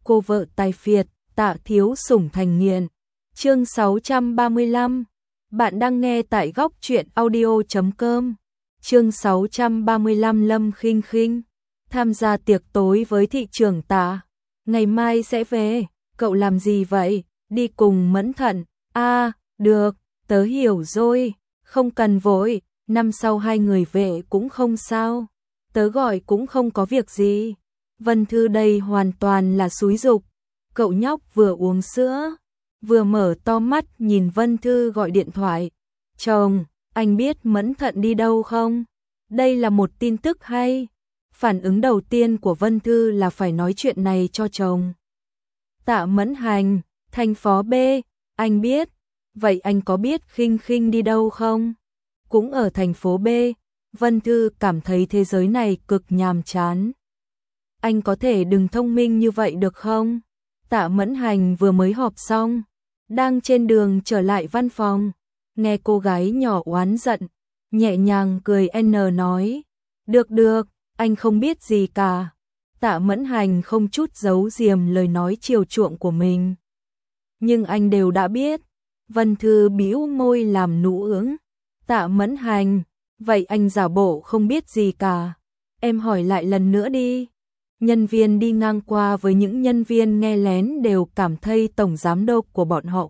cô vợ tài phiệt, Tạ thiếu sủng thành nghiện. Chương 635. Bạn đang nghe tại góc truyện audio.com. Chương 635 Lâm Khinh Khinh tham gia tiệc tối với thị trưởng Tạ. Ngày mai sẽ về, cậu làm gì vậy? Đi cùng Mẫn Thận. Được, tớ hiểu rồi, không cần vội, năm sau hai người về cũng không sao. Tớ gọi cũng không có việc gì. Vân Thư đây hoàn toàn là xúi giục. Cậu nhóc vừa uống sữa, vừa mở to mắt nhìn Vân Thư gọi điện thoại. Chồng, anh biết Mẫn Thận đi đâu không? Đây là một tin tức hay. Phản ứng đầu tiên của Vân Thư là phải nói chuyện này cho chồng. Tạ Mẫn Hành, thành phó B, anh biết. Vậy anh có biết Khinh Khinh đi đâu không? Cũng ở thành phố B. Vân Thư cảm thấy thế giới này cực nhàm chán. Anh có thể đừng thông minh như vậy được không? Tạ Mẫn Hành vừa mới họp xong, đang trên đường trở lại văn phòng, nghe cô gái nhỏ oán giận, nhẹ nhàng cười nói, được, anh không biết gì cả. Tạ Mẫn Hành không chút giấu giếm lời nói chiều chuộng của mình. Nhưng anh đều đã biết. Vân Thư bĩu môi làm nụ ướng. Tạ Mẫn Hành, vậy anh giả bộ không biết gì cả. Em hỏi lại lần nữa đi. Nhân viên đi ngang qua với những nhân viên nghe lén đều cảm thấy tổng giám đốc của bọn họ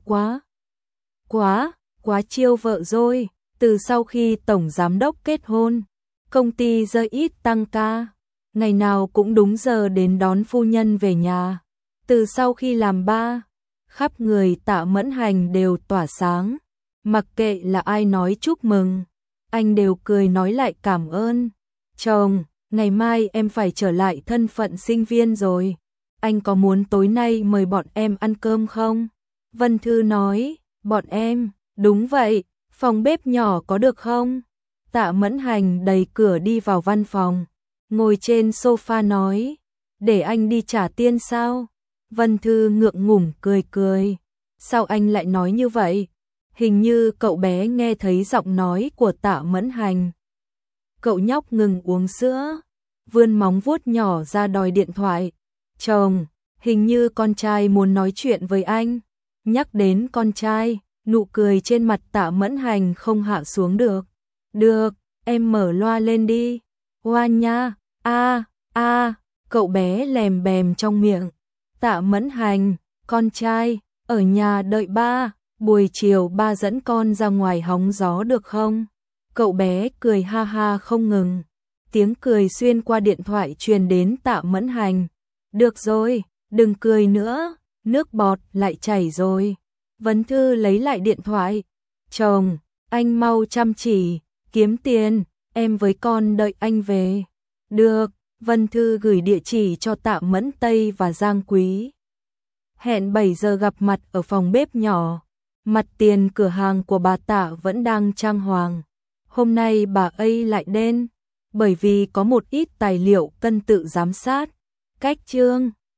quá chiêu vợ rồi. Từ sau khi tổng giám đốc kết hôn, công ty rất ít tăng ca, ngày nào cũng đúng giờ đến đón phu nhân về nhà. Từ sau khi làm ba, khắp người Tạ Mẫn Hành đều tỏa sáng, mặc kệ là ai nói chúc mừng, anh đều cười nói lại cảm ơn. Chồng, ngày mai em phải trở lại thân phận sinh viên rồi. Anh có muốn tối nay mời bọn em ăn cơm không? Vân Thư nói, bọn em, đúng vậy, phòng bếp nhỏ có được không? Tạ Mẫn Hành đẩy cửa đi vào văn phòng, ngồi trên sofa nói, để anh đi trả tiền sao? Vân Thư ngượng ngùng cười. Sao anh lại nói như vậy? Hình như cậu bé nghe thấy giọng nói của Tạ Mẫn Hành. Cậu nhóc ngừng uống sữa, vươn móng vuốt nhỏ ra đòi điện thoại. Chồng, hình như con trai muốn nói chuyện với anh. Nhắc đến con trai, nụ cười trên mặt Tạ Mẫn Hành không hạ xuống được. Được, em mở loa lên đi. Oan nha, cậu bé lèm bèm trong miệng. Tạ Mẫn Hành, con trai, ở nhà đợi ba, buổi chiều ba dẫn con ra ngoài hóng gió được không? Cậu bé cười ha ha không ngừng. Tiếng cười xuyên qua điện thoại truyền đến Tạ Mẫn Hành. Được rồi, đừng cười nữa, nước bọt lại chảy rồi. Vân Thư lấy lại điện thoại. Chồng, anh mau chăm chỉ, kiếm tiền, em với con đợi anh về. Được, Vân Thư gửi địa chỉ cho Tạ Mẫn Tây và Giang Quý. Hẹn 7 giờ gặp mặt ở phòng bếp nhỏ. Mặt tiền cửa hàng của bà Tạ vẫn đang trang hoàng. Hôm nay bà ấy lại đến, bởi vì có một ít tài liệu cần tự giám sát. Cách chương